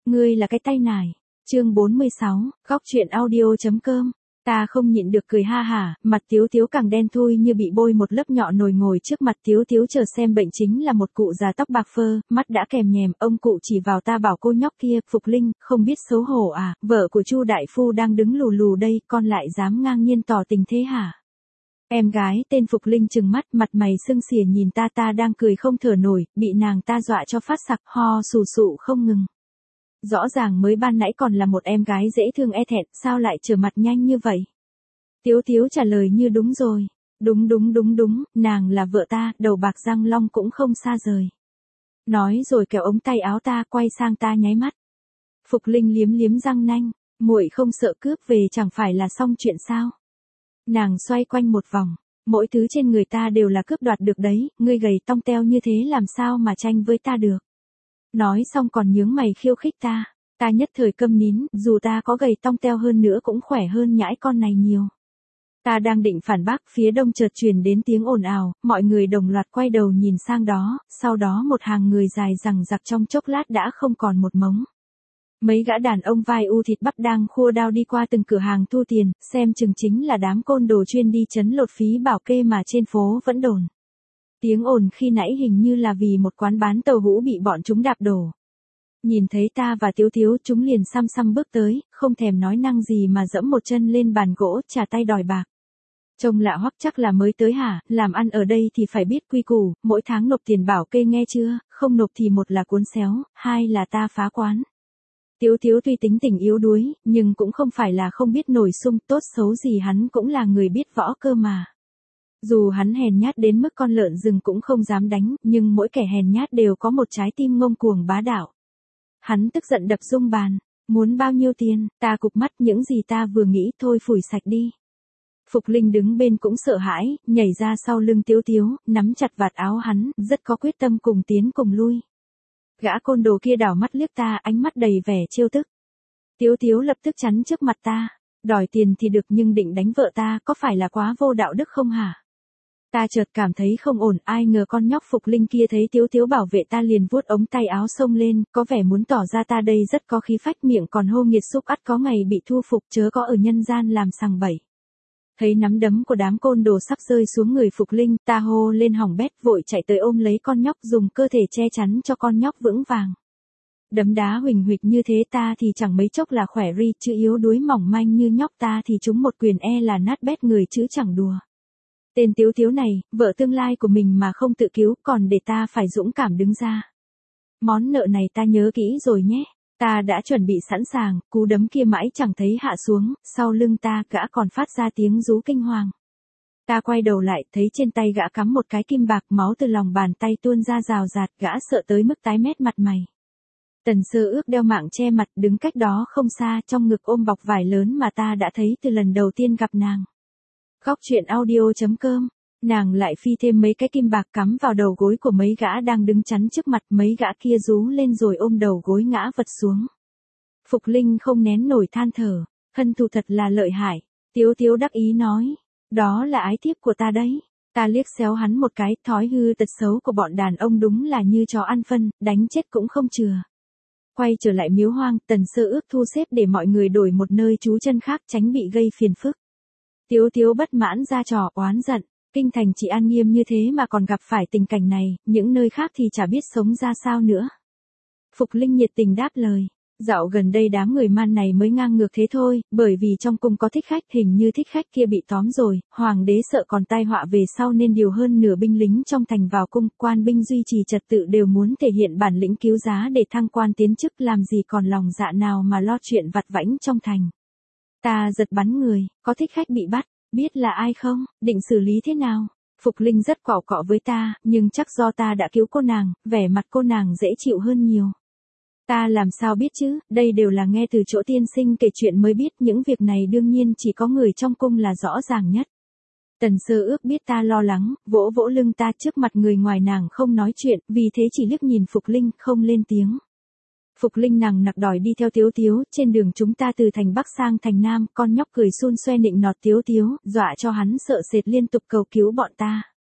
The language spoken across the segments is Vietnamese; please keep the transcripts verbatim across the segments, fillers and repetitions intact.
Ngươi là cái tay nải. Chương bốn mươi sáu, góc truyện audio.com. Ta không nhịn được cười ha hả, mặt Tiếu Tiếu càng đen thui như bị bôi một lớp nhọ nồi ngồi trước mặt Tiếu Tiếu chờ xem bệnh chính là một cụ già tóc bạc phơ, mắt đã kèm nhèm, ông cụ chỉ vào ta bảo cô nhóc kia, Phục Linh, không biết xấu hổ à, vợ của Chu đại phu đang đứng lù lù đây, con lại dám ngang nhiên tỏ tình thế hả? Em gái tên Phục Linh trừng mắt, mặt mày sưng xỉa nhìn ta ta đang cười không thở nổi, bị nàng ta dọa cho phát sặc, ho sù sụ không ngừng. Rõ ràng mới ban nãy còn là một em gái dễ thương e thẹn, sao lại trở mặt nhanh như vậy? Tiếu Tiếu trả lời như đúng rồi. Đúng đúng đúng đúng, nàng là vợ ta, đầu bạc răng long cũng không xa rời. Nói rồi kéo ống tay áo ta, quay sang ta nháy mắt. Phục Linh liếm liếm răng nanh, muội không sợ cướp về chẳng phải là xong chuyện sao? Nàng xoay quanh một vòng, mỗi thứ trên người ta đều là cướp đoạt được đấy, ngươi gầy tong teo như thế làm sao mà tranh với ta được? Nói xong còn nhướng mày khiêu khích ta, ta nhất thời câm nín, dù ta có gầy tong teo hơn nữa cũng khỏe hơn nhãi con này nhiều. Ta đang định phản bác, phía đông chợt truyền đến tiếng ồn ào, mọi người đồng loạt quay đầu nhìn sang đó, sau đó một hàng người dài rằng giặc trong chốc lát đã không còn một mống. Mấy gã đàn ông vai u thịt bắp đang khua đao đi qua từng cửa hàng thu tiền, xem chừng chính là đám côn đồ chuyên đi trấn lột phí bảo kê mà trên phố vẫn đồn. Tiếng ồn khi nãy hình như là vì một quán bán tàu hũ bị bọn chúng đạp đổ. Nhìn thấy ta và Tiếu Tiếu chúng liền xăm xăm bước tới, không thèm nói năng gì mà dẫm một chân lên bàn gỗ, trả tay đòi bạc. Trông lạ hoắc chắc là mới tới hả, làm ăn ở đây thì phải biết quy củ, mỗi tháng nộp tiền bảo kê nghe chưa, không nộp thì một là cuốn xéo, hai là ta phá quán. Tiếu Tiếu tuy tính tình yếu đuối, nhưng cũng không phải là không biết nổi sung, tốt xấu gì hắn cũng là người biết võ cơ mà. Dù hắn hèn nhát đến mức con lợn rừng cũng không dám đánh, nhưng mỗi kẻ hèn nhát đều có một trái tim ngông cuồng bá đạo. Hắn tức giận đập rung bàn, muốn bao nhiêu tiền, ta cụp mắt, những gì ta vừa nghĩ thôi phủi sạch đi. Phục Linh đứng bên cũng sợ hãi, nhảy ra sau lưng Tiếu Tiếu, nắm chặt vạt áo hắn, rất có quyết tâm cùng tiến cùng lui. Gã côn đồ kia đảo mắt liếc ta, ánh mắt đầy vẻ trêu tức. Tiếu Tiếu lập tức chắn trước mặt ta, đòi tiền thì được nhưng định đánh vợ ta, có phải là quá vô đạo đức không hả? Ta chợt cảm thấy không ổn, ai ngờ con nhóc Phục Linh kia thấy Tiếu Tiếu bảo vệ ta liền vuốt ống tay áo xông lên, có vẻ muốn tỏ ra ta đây rất có khí phách, miệng còn hô nghiệt xúc ắt có ngày bị thu phục, chớ có ở nhân gian làm sằng bậy. Thấy nắm đấm của đám côn đồ sắp rơi xuống người Phục Linh, ta hô lên hỏng bét, vội chạy tới ôm lấy con nhóc, dùng cơ thể che chắn cho con nhóc vững vàng. Đấm đá huỳnh huỵch như thế ta thì chẳng mấy chốc là khỏe ri, chứ yếu đuối mỏng manh như nhóc ta thì chúng một quyền e là nát bét người chứ chẳng đùa. Tên Tiếu Tiếu này, vợ tương lai của mình mà không tự cứu, còn để ta phải dũng cảm đứng ra. Món nợ này ta nhớ kỹ rồi nhé. Ta đã chuẩn bị sẵn sàng, cú đấm kia mãi chẳng thấy hạ xuống, sau lưng ta gã còn phát ra tiếng rú kinh hoàng. Ta quay đầu lại, thấy trên tay gã cắm một cái kim bạc, máu từ lòng bàn tay tuôn ra rào rạt, gã sợ tới mức tái mét mặt mày. Tần Sơ Ước đeo mạng che mặt, đứng cách đó không xa, trong ngực ôm bọc vải lớn mà ta đã thấy từ lần đầu tiên gặp nàng. Góc truyện audio.com. Nàng lại phi thêm mấy cái kim bạc cắm vào đầu gối của mấy gã đang đứng chắn trước mặt, mấy gã kia rú lên rồi ôm đầu gối ngã vật xuống. Phục Linh không nén nổi than thở, hân thù thật là lợi hại. Tiếu Tiếu đắc ý nói, đó là ái thiếp của ta đấy. Ta liếc xéo hắn một cái, thói hư tật xấu của bọn đàn ông đúng là như chó ăn phân, đánh chết cũng không chừa. Quay trở lại miếu hoang, Tần Sơ Ước thu xếp để mọi người đổi một nơi trú chân khác tránh bị gây phiền phức. Tiếu Tiếu bất mãn ra trò oán giận. Kinh thành chỉ an nghiêm như thế mà còn gặp phải tình cảnh này, những nơi khác thì chả biết sống ra sao nữa. Phục Linh nhiệt tình đáp lời, dạo gần đây đám người man này mới ngang ngược thế thôi, bởi vì trong cung có thích khách, hình như thích khách kia bị tóm rồi, hoàng đế sợ còn tai họa về sau nên điều hơn nửa binh lính trong thành vào cung, quan binh duy trì trật tự đều muốn thể hiện bản lĩnh cứu giá để thăng quan tiến chức, làm gì còn lòng dạ nào mà lo chuyện vặt vãnh trong thành. Ta giật bắn người, có thích khách bị bắt. Biết là ai không, định xử lý thế nào? Phục Linh rất cọ cọ với ta, nhưng chắc do ta đã cứu cô nàng, vẻ mặt cô nàng dễ chịu hơn nhiều. Ta làm sao biết chứ, đây đều là nghe từ chỗ tiên sinh kể chuyện mới biết, những việc này đương nhiên chỉ có người trong cung là rõ ràng nhất. Tần Sơ Ước biết ta lo lắng, vỗ vỗ lưng ta, trước mặt người ngoài nàng không nói chuyện, vì thế chỉ liếc nhìn Phục Linh, không lên tiếng. Phục Linh nằng nặc đòi đi theo Tiếu Tiếu, trên đường chúng ta từ thành Bắc sang thành Nam, con nhóc cười xun xoe nịnh nọt Tiếu Tiếu, dọa cho hắn sợ sệt liên tục cầu cứu bọn ta.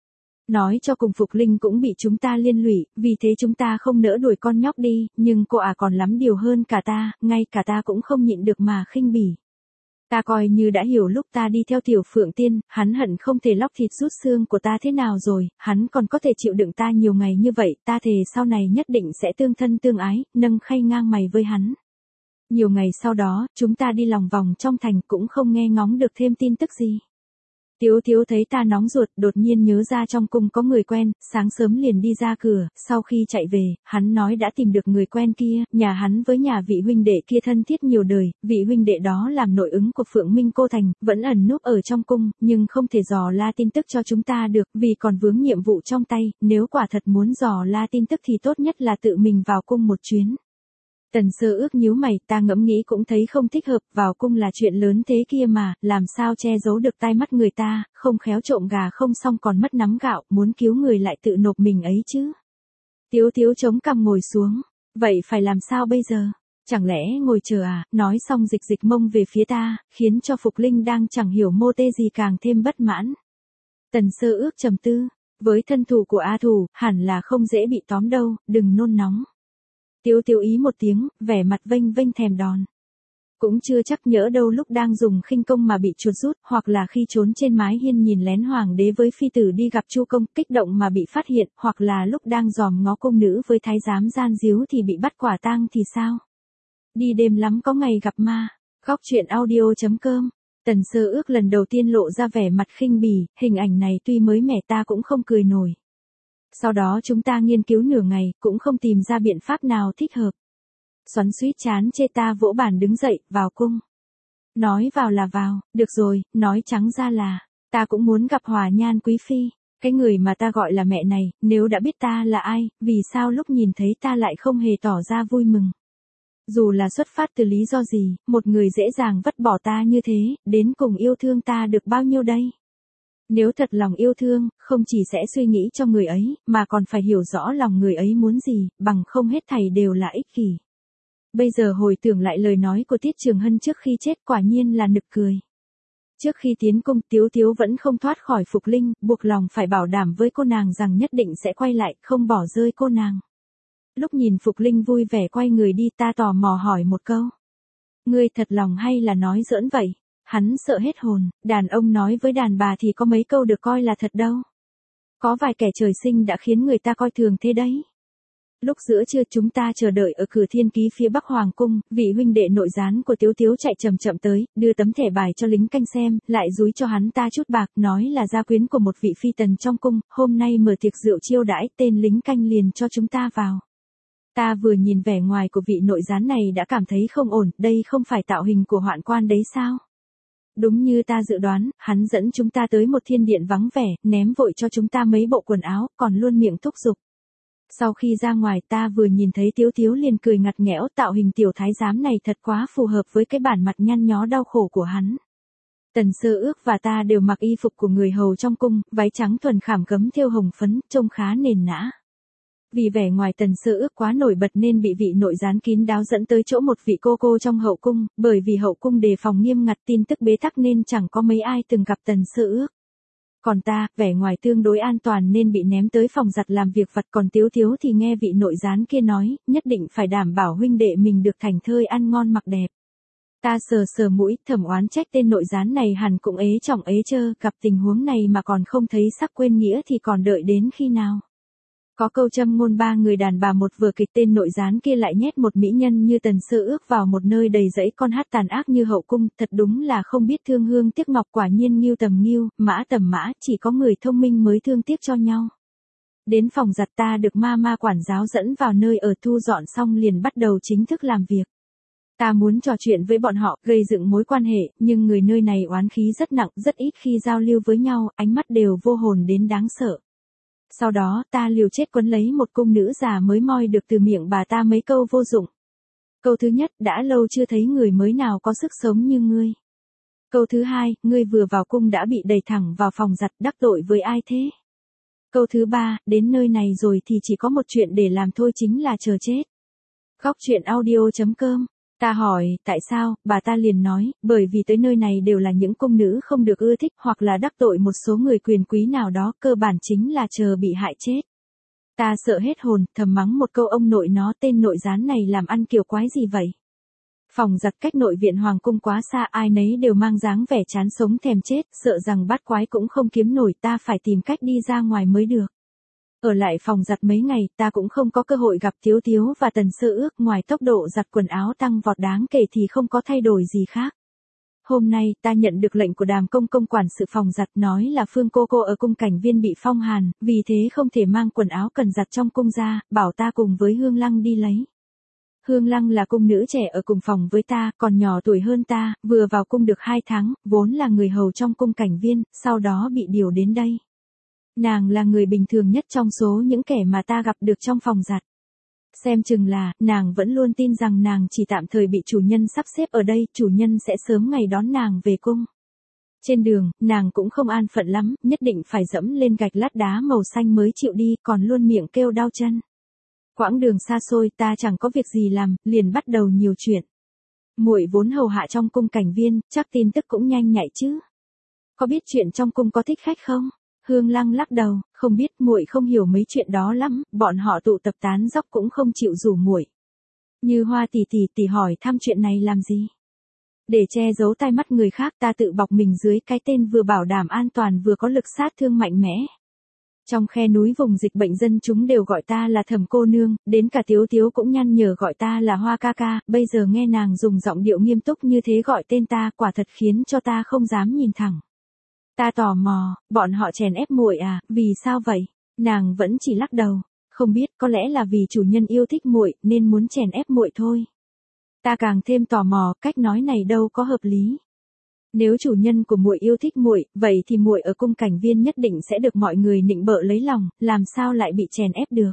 Nói cho cùng Phục Linh cũng bị chúng ta liên lụy, vì thế chúng ta không nỡ đuổi con nhóc đi, nhưng cô à còn lắm điều hơn cả ta, ngay cả ta cũng không nhịn được mà khinh bỉ. Ta coi như đã hiểu lúc ta đi theo Tiểu Phượng Tiên, hắn hận không thể lóc thịt rút xương của ta thế nào rồi, hắn còn có thể chịu đựng ta nhiều ngày như vậy, ta thề sau này nhất định sẽ tương thân tương ái, nâng khay ngang mày với hắn. Nhiều ngày sau đó, chúng ta đi lòng vòng trong thành cũng không nghe ngóng được thêm tin tức gì. Tiếu Tiếu thấy ta nóng ruột, đột nhiên nhớ ra trong cung có người quen, sáng sớm liền đi ra cửa, sau khi chạy về, hắn nói đã tìm được người quen kia, nhà hắn với nhà vị huynh đệ kia thân thiết nhiều đời, vị huynh đệ đó làm nội ứng của Phượng Minh Cô Thành, vẫn ẩn núp ở trong cung, nhưng không thể dò la tin tức cho chúng ta được, vì còn vướng nhiệm vụ trong tay, nếu quả thật muốn dò la tin tức thì tốt nhất là tự mình vào cung một chuyến. Tần Sơ Ước nhíu mày, ta ngẫm nghĩ cũng thấy không thích hợp, vào cung là chuyện lớn thế kia mà, làm sao che giấu được tai mắt người ta, không khéo trộm gà không xong còn mất nắm gạo, muốn cứu người lại tự nộp mình ấy chứ. Tiếu Tiếu chống cằm ngồi xuống, vậy phải làm sao bây giờ? Chẳng lẽ ngồi chờ à, nói xong dịch dịch mông về phía ta, khiến cho Phục Linh đang chẳng hiểu mô tê gì càng thêm bất mãn. Tần Sơ Ước trầm tư, với thân thủ của A Thủ, hẳn là không dễ bị tóm đâu, đừng nôn nóng. Tiếu Tiếu ý một tiếng, vẻ mặt vênh vênh thèm đòn. Cũng chưa chắc nhỡ đâu lúc đang dùng khinh công mà bị chuột rút, hoặc là khi trốn trên mái hiên nhìn lén hoàng đế với phi tử đi gặp Chu Công, kích động mà bị phát hiện, hoặc là lúc đang dòm ngó cung nữ với thái giám gian díu thì bị bắt quả tang thì sao? Đi đêm lắm có ngày gặp ma. Góc truyện audio chấm com. Tần Sơ Ước lần đầu tiên lộ ra vẻ mặt khinh bỉ, hình ảnh này tuy mới mẻ ta cũng không cười nổi. Sau đó chúng ta nghiên cứu nửa ngày, cũng không tìm ra biện pháp nào thích hợp. Xoắn xuýt chán chê ta vỗ bàn đứng dậy, vào cung. Nói vào là vào, được rồi, nói trắng ra là, ta cũng muốn gặp Hòa Nhan Quý Phi, cái người mà ta gọi là mẹ này, nếu đã biết ta là ai, vì sao lúc nhìn thấy ta lại không hề tỏ ra vui mừng. Dù là xuất phát từ lý do gì, một người dễ dàng vứt bỏ ta như thế, đến cùng yêu thương ta được bao nhiêu đây? Nếu thật lòng yêu thương, không chỉ sẽ suy nghĩ cho người ấy, mà còn phải hiểu rõ lòng người ấy muốn gì, bằng không hết thảy đều là ích kỷ. Bây giờ hồi tưởng lại lời nói của Tiết Trường Hân trước khi chết quả nhiên là nực cười. Trước khi tiến cung, Tiếu Tiếu vẫn không thoát khỏi Phục Linh, buộc lòng phải bảo đảm với cô nàng rằng nhất định sẽ quay lại, không bỏ rơi cô nàng. Lúc nhìn Phục Linh vui vẻ quay người đi, ta tò mò hỏi một câu. Ngươi thật lòng hay là nói giỡn vậy? Hắn sợ hết hồn, đàn ông nói với đàn bà thì có mấy câu được coi là thật đâu. Có vài kẻ trời sinh đã khiến người ta coi thường thế đấy. Lúc giữa trưa chúng ta chờ đợi ở cửa Thiên Ký phía Bắc Hoàng Cung, vị huynh đệ nội gián của Tiếu Tiếu chạy chậm chậm tới, đưa tấm thẻ bài cho lính canh xem, lại dúi cho hắn ta chút bạc, nói là gia quyến của một vị phi tần trong cung, hôm nay mở tiệc rượu chiêu đãi, tên lính canh liền cho chúng ta vào. Ta vừa nhìn vẻ ngoài của vị nội gián này đã cảm thấy không ổn, đây không phải tạo hình của hoạn quan đấy sao? Đúng như ta dự đoán, hắn dẫn chúng ta tới một thiên điện vắng vẻ, ném vội cho chúng ta mấy bộ quần áo, còn luôn miệng thúc giục. Sau khi ra ngoài ta vừa nhìn thấy Tiếu Tiếu liền cười ngặt nghẽo, tạo hình tiểu thái giám này thật quá phù hợp với cái bản mặt nhăn nhó đau khổ của hắn. Tần Sơ Ước và ta đều mặc y phục của người hầu trong cung, váy trắng thuần khảm gấm thêu hồng phấn, trông khá nền nã. Vì vẻ ngoài Tần Sơ Ước quá nổi bật nên bị vị nội gián kín đáo dẫn tới chỗ một vị cô cô trong hậu cung, bởi vì hậu cung đề phòng nghiêm ngặt tin tức bế tắc nên chẳng có mấy ai từng gặp Tần Sơ Ước. Còn ta, vẻ ngoài tương đối an toàn nên bị ném tới phòng giặt làm việc vặt, còn Tiếu Tiếu thì nghe vị nội gián kia nói, nhất định phải đảm bảo huynh đệ mình được thành thơi ăn ngon mặc đẹp. Ta sờ sờ mũi, thầm oán trách tên nội gián này hẳn cũng ế chỏng ế chơ, gặp tình huống này mà còn không thấy sắc quên nghĩa thì còn đợi đến khi nào. Có câu châm ngôn ba người đàn bà một vở kịch, tên nội gián kia lại nhét một mỹ nhân như Tần Sơ Ước vào một nơi đầy rẫy con hát tàn ác như hậu cung, thật đúng là không biết thương hương tiếc ngọc, quả nhiên nghiêu tầm nghiêu, mã tầm mã, chỉ có người thông minh mới thương tiếc cho nhau. Đến phòng giặt ta được ma ma quản giáo dẫn vào nơi ở, thu dọn xong liền bắt đầu chính thức làm việc. Ta muốn trò chuyện với bọn họ, gây dựng mối quan hệ, nhưng người nơi này oán khí rất nặng, rất ít khi giao lưu với nhau, ánh mắt đều vô hồn đến đáng sợ. Sau đó ta liều chết quấn lấy một cung nữ già mới moi được từ miệng bà ta mấy câu vô dụng. Câu thứ nhất, đã lâu chưa thấy người mới nào có sức sống như ngươi. Câu thứ hai, ngươi vừa vào cung đã bị đẩy thẳng vào phòng giặt, đắc tội với ai thế? Câu thứ ba, đến nơi này rồi thì chỉ có một chuyện để làm thôi, chính là chờ chết. Góc truyện audio chấm com Ta hỏi, tại sao, bà ta liền nói, bởi vì tới nơi này đều là những cung nữ không được ưa thích hoặc là đắc tội một số người quyền quý nào đó, cơ bản chính là chờ bị hại chết. Ta sợ hết hồn, thầm mắng một câu ông nội nó, tên nội gián này làm ăn kiểu quái gì vậy. Phòng giặt cách nội viện hoàng cung quá xa, ai nấy đều mang dáng vẻ chán sống thèm chết, sợ rằng bát quái cũng không kiếm nổi, ta phải tìm cách đi ra ngoài mới được. Ở lại phòng giặt mấy ngày, ta cũng không có cơ hội gặp Tiếu Tiếu và Tần Sơ Ước, ngoài tốc độ giặt quần áo tăng vọt đáng kể thì không có thay đổi gì khác. Hôm nay, ta nhận được lệnh của Đàm công công quản sự phòng giặt, nói là Phương cô cô ở cung Cảnh Viên bị phong hàn, vì thế không thể mang quần áo cần giặt trong cung ra, bảo ta cùng với Hương Lăng đi lấy. Hương Lăng là cung nữ trẻ ở cùng phòng với ta, còn nhỏ tuổi hơn ta, vừa vào cung được hai tháng, vốn là người hầu trong cung Cảnh Viên, sau đó bị điều đến đây. Nàng là người bình thường nhất trong số những kẻ mà ta gặp được trong phòng giặt. Xem chừng là, nàng vẫn luôn tin rằng nàng chỉ tạm thời bị chủ nhân sắp xếp ở đây, chủ nhân sẽ sớm ngày đón nàng về cung. Trên đường, nàng cũng không an phận lắm, nhất định phải dẫm lên gạch lát đá màu xanh mới chịu đi, còn luôn miệng kêu đau chân. Quãng đường xa xôi, ta chẳng có việc gì làm, liền bắt đầu nhiều chuyện. Muội vốn hầu hạ trong cung Cảnh Viên, chắc tin tức cũng nhanh nhạy chứ. Có biết chuyện trong cung có thích khách không? Hương Lăng lắc đầu, không biết, muội không hiểu mấy chuyện đó lắm, bọn họ tụ tập tán dóc cũng không chịu rủ muội. Như Hoa tỷ tỷ tỷ hỏi thăm chuyện này làm gì? Để che giấu tai mắt người khác, ta tự bọc mình dưới cái tên vừa bảo đảm an toàn vừa có lực sát thương mạnh mẽ. Trong khe núi vùng dịch bệnh dân chúng đều gọi ta là Thẩm cô nương, đến cả Tiếu Tiếu cũng nhăn nhở gọi ta là Hoa ca ca, bây giờ nghe nàng dùng giọng điệu nghiêm túc như thế gọi tên ta, quả thật khiến cho ta không dám nhìn thẳng. Ta tò mò, bọn họ chèn ép muội à, vì sao vậy? Nàng vẫn chỉ lắc đầu, không biết, có lẽ là vì chủ nhân yêu thích muội nên muốn chèn ép muội thôi. Ta càng thêm tò mò, cách nói này đâu có hợp lý. Nếu chủ nhân của muội yêu thích muội, vậy thì muội ở cung Cảnh Viên nhất định sẽ được mọi người nịnh bợ lấy lòng, làm sao lại bị chèn ép được?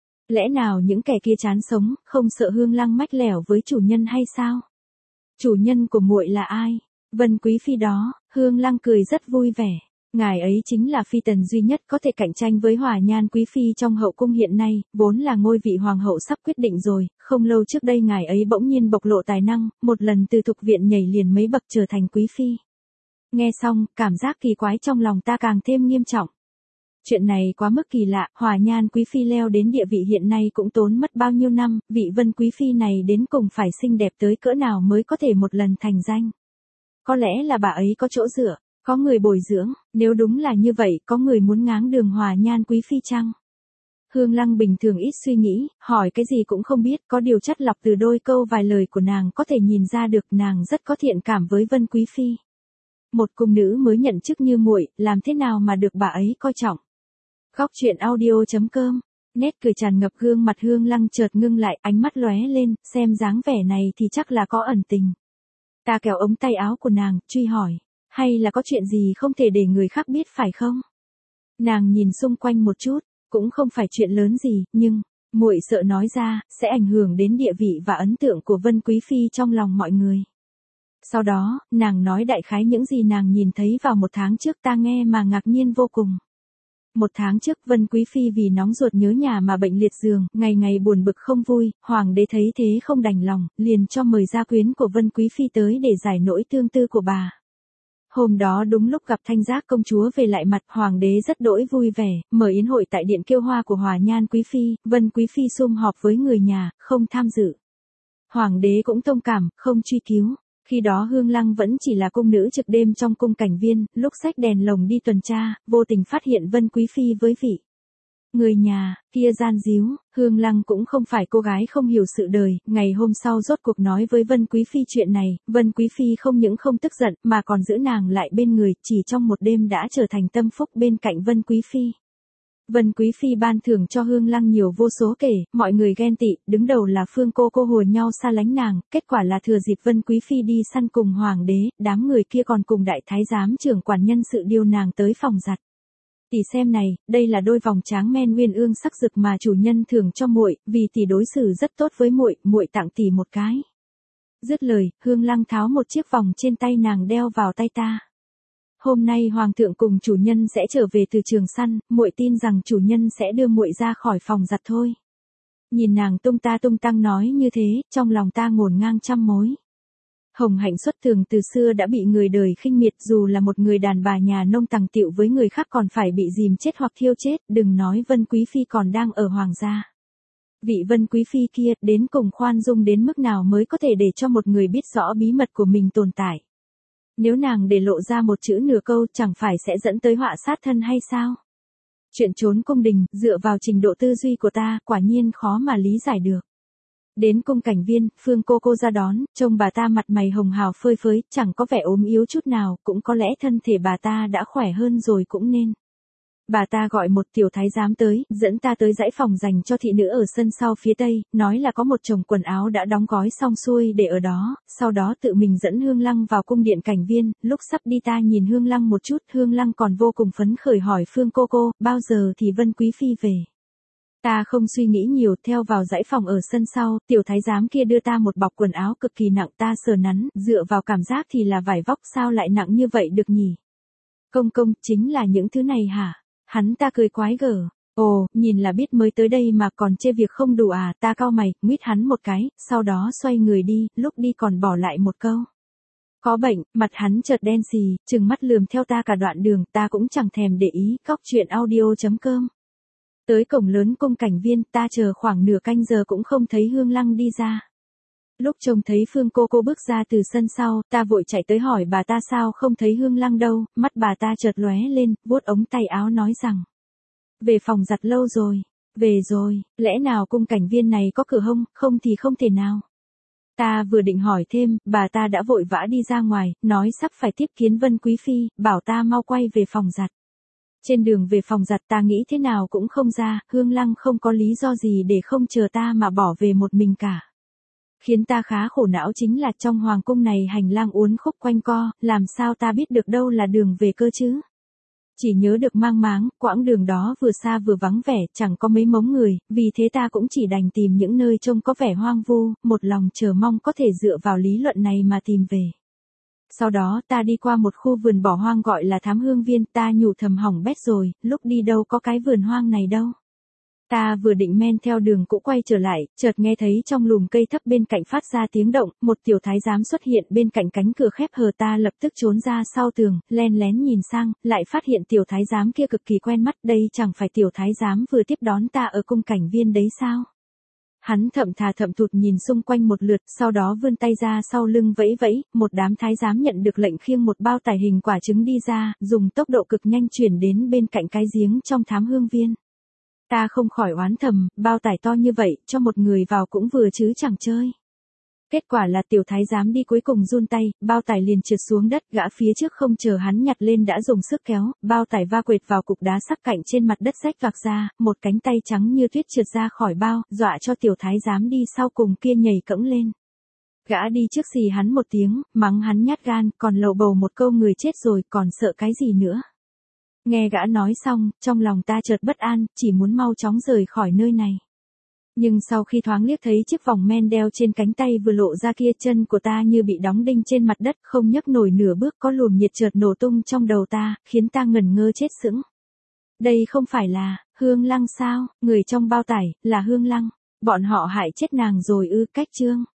Lẽ nào những kẻ kia chán sống, không sợ Hương Lăng mách lẻo với chủ nhân hay sao? Chủ nhân của muội là ai? Vân Quý Phi đó. Hương Lăng cười rất vui vẻ. Ngài ấy chính là phi tần duy nhất có thể cạnh tranh với Hỏa Nhan Quý Phi trong hậu cung hiện nay, vốn là ngôi vị hoàng hậu sắp quyết định rồi, không lâu trước đây ngài ấy bỗng nhiên bộc lộ tài năng, một lần từ thục viện nhảy liền mấy bậc trở thành Quý Phi. Nghe xong, cảm giác kỳ quái trong lòng ta càng thêm nghiêm trọng. Chuyện này quá mức kỳ lạ, Hỏa Nhan Quý Phi leo đến địa vị hiện nay cũng tốn mất bao nhiêu năm, vị Vân Quý Phi này đến cùng phải xinh đẹp tới cỡ nào mới có thể một lần thành danh. Có lẽ là bà ấy có chỗ dựa, có người bồi dưỡng, nếu đúng là như vậy, có người muốn ngáng đường Hỏa Nhan Quý Phi chăng? Hương Lăng bình thường ít suy nghĩ, hỏi cái gì cũng không biết, có điều chắt lọc từ đôi câu vài lời của nàng có thể nhìn ra được nàng rất có thiện cảm với Vân Quý Phi. Một cung nữ mới nhận chức như muội, làm thế nào mà được bà ấy coi trọng? Góc truyện audio chấm com. Nét cười tràn ngập gương mặt Hương Lăng chợt ngưng lại, ánh mắt lóe lên, xem dáng vẻ này thì chắc là có ẩn tình. Ta kéo ống tay áo của nàng, truy hỏi, hay là có chuyện gì không thể để người khác biết phải không? Nàng nhìn xung quanh một chút, cũng không phải chuyện lớn gì, nhưng, muội sợ nói ra, sẽ ảnh hưởng đến địa vị và ấn tượng của Vân Quý Phi trong lòng mọi người. Sau đó, nàng nói đại khái những gì nàng nhìn thấy vào một tháng trước, ta nghe mà ngạc nhiên vô cùng. Một tháng trước, Vân Quý Phi vì nóng ruột nhớ nhà mà bệnh liệt giường, ngày ngày buồn bực không vui, hoàng đế thấy thế không đành lòng, liền cho mời gia quyến của Vân Quý Phi tới để giải nỗi tương tư của bà. Hôm đó đúng lúc gặp Thanh Giác công chúa về lại mặt, hoàng đế rất đỗi vui vẻ, mở yến hội tại điện Kiêu Hoa của Hỏa Nhan Quý Phi, Vân Quý Phi sum họp với người nhà, không tham dự. Hoàng đế cũng thông cảm, không truy cứu. Khi đó Hương Lăng vẫn chỉ là cung nữ trực đêm trong cung Cảnh Viên, lúc xách đèn lồng đi tuần tra, vô tình phát hiện Vân Quý Phi với vị người nhà kia gian díu. Hương Lăng cũng không phải cô gái không hiểu sự đời, ngày hôm sau rốt cuộc nói với Vân Quý Phi chuyện này, Vân Quý Phi không những không tức giận, mà còn giữ nàng lại bên người, chỉ trong một đêm đã trở thành tâm phúc bên cạnh Vân Quý Phi. Vân Quý Phi ban thưởng cho Hương Lăng nhiều vô số kể, mọi người ghen tị, đứng đầu là Phương cô cô hùa nhau xa lánh nàng, kết quả là thừa dịp Vân Quý Phi đi săn cùng hoàng đế, đám người kia còn cùng đại thái giám trưởng quản nhân sự điều nàng tới phòng giặt. Tỷ xem này, đây là đôi vòng tráng men uyên ương sắc rực mà chủ nhân thưởng cho muội, vì tỷ đối xử rất tốt với muội, muội tặng tỷ một cái. Dứt lời, Hương Lăng tháo một chiếc vòng trên tay nàng đeo vào tay ta. Hôm nay hoàng thượng cùng chủ nhân sẽ trở về từ trường săn, muội tin rằng chủ nhân sẽ đưa muội ra khỏi phòng giặt thôi. Nhìn nàng tung ta tung tăng nói như thế, trong lòng ta ngổn ngang trăm mối. Hồng Hạnh xuất thường từ xưa đã bị người đời khinh miệt, dù là một người đàn bà nhà nông tằng tiệu với người khác còn phải bị dìm chết hoặc thiêu chết, đừng nói Vân Quý Phi còn đang ở hoàng gia. Vị Vân Quý Phi kia đến cùng khoan dung đến mức nào mới có thể để cho một người biết rõ bí mật của mình tồn tại. Nếu nàng để lộ ra một chữ nửa câu chẳng phải sẽ dẫn tới họa sát thân hay sao? Chuyện trốn cung đình, dựa vào trình độ tư duy của ta, quả nhiên khó mà lý giải được. Đến cung cảnh viên, Phương cô cô ra đón, trông bà ta mặt mày hồng hào phơi phới, chẳng có vẻ ốm yếu chút nào, cũng có lẽ thân thể bà ta đã khỏe hơn rồi cũng nên. Bà ta gọi một tiểu thái giám tới, dẫn ta tới dãy phòng dành cho thị nữ ở sân sau phía tây, nói là có một chồng quần áo đã đóng gói xong xuôi để ở đó, sau đó tự mình dẫn Hương Lăng vào cung điện cảnh viên, lúc sắp đi ta nhìn Hương Lăng một chút, Hương Lăng còn vô cùng phấn khởi hỏi Phương cô cô, bao giờ thì Vân Quý Phi về. Ta không suy nghĩ nhiều, theo vào dãy phòng ở sân sau, tiểu thái giám kia đưa ta một bọc quần áo cực kỳ nặng, ta sờ nắn, dựa vào cảm giác thì là vải vóc, sao lại nặng như vậy được nhỉ? Công công, chính là những thứ này hả? Hắn ta cười quái gở, ồ, nhìn là biết mới tới đây mà còn chê việc không đủ à, ta cau mày, nguyết hắn một cái, sau đó xoay người đi, lúc đi còn bỏ lại một câu. Có bệnh, mặt hắn chợt đen xì, trừng mắt lườm theo ta cả đoạn đường, ta cũng chẳng thèm để ý, cóc truyện audio chấm com. Tới cổng lớn cung cảnh viên, ta chờ khoảng nửa canh giờ cũng không thấy Hương Lăng đi ra. Lúc trông thấy Phương cô cô bước ra từ sân sau, ta vội chạy tới hỏi bà ta sao không thấy Hương Lăng đâu, mắt bà ta chợt lóe lên, vuốt ống tay áo nói rằng. Về phòng giặt lâu rồi, về rồi, lẽ nào cung cảnh viên này có cửa hông, không thì không thể nào. Ta vừa định hỏi thêm, bà ta đã vội vã đi ra ngoài, nói sắp phải tiếp kiến Vân Quý Phi, bảo ta mau quay về phòng giặt. Trên đường về phòng giặt ta nghĩ thế nào cũng không ra, Hương Lăng không có lý do gì để không chờ ta mà bỏ về một mình cả. Khiến ta khá khổ não chính là trong hoàng cung này hành lang uốn khúc quanh co, làm sao ta biết được đâu là đường về cơ chứ? Chỉ nhớ được mang máng, quãng đường đó vừa xa vừa vắng vẻ, chẳng có mấy mống người, vì thế ta cũng chỉ đành tìm những nơi trông có vẻ hoang vu, một lòng chờ mong có thể dựa vào lý luận này mà tìm về. Sau đó ta đi qua một khu vườn bỏ hoang gọi là Thám Hương Viên, ta nhủ thầm hỏng bét rồi, lúc đi đâu có cái vườn hoang này đâu. Ta vừa định men theo đường cũ quay trở lại, chợt nghe thấy trong lùm cây thấp bên cạnh phát ra tiếng động, một tiểu thái giám xuất hiện bên cạnh cánh cửa khép hờ, ta lập tức trốn ra sau tường, len lén nhìn sang, lại phát hiện tiểu thái giám kia cực kỳ quen mắt, đây chẳng phải tiểu thái giám vừa tiếp đón ta ở cung cảnh viên đấy sao? Hắn thậm thà thậm thụt nhìn xung quanh một lượt, sau đó vươn tay ra sau lưng vẫy vẫy, một đám thái giám nhận được lệnh khiêng một bao tải hình quả trứng đi ra, dùng tốc độ cực nhanh chuyển đến bên cạnh cái giếng trong Thám Hương Viên. Ta không khỏi oán thầm, bao tải to như vậy, cho một người vào cũng vừa chứ chẳng chơi. Kết quả là tiểu thái giám đi cuối cùng run tay, bao tải liền trượt xuống đất, gã phía trước không chờ hắn nhặt lên đã dùng sức kéo, bao tải va quệt vào cục đá sắc cạnh trên mặt đất rách vạc ra, một cánh tay trắng như tuyết trượt ra khỏi bao, dọa cho tiểu thái giám đi sau cùng kia nhảy cẫng lên. Gã đi trước xì hắn một tiếng, mắng hắn nhát gan, còn lầu bầu một câu người chết rồi, còn sợ cái gì nữa. Nghe gã nói xong, trong lòng ta chợt bất an, chỉ muốn mau chóng rời khỏi nơi này. Nhưng sau khi thoáng liếc thấy chiếc vòng men đeo trên cánh tay vừa lộ ra kia, chân của ta như bị đóng đinh trên mặt đất, không nhấc nổi nửa bước, có luồng nhiệt chợt nổ tung trong đầu ta, khiến ta ngẩn ngơ chết sững. Đây không phải là Hương Lăng sao? Người trong bao tải là Hương Lăng. Bọn họ hại chết nàng rồi ư? Cách chương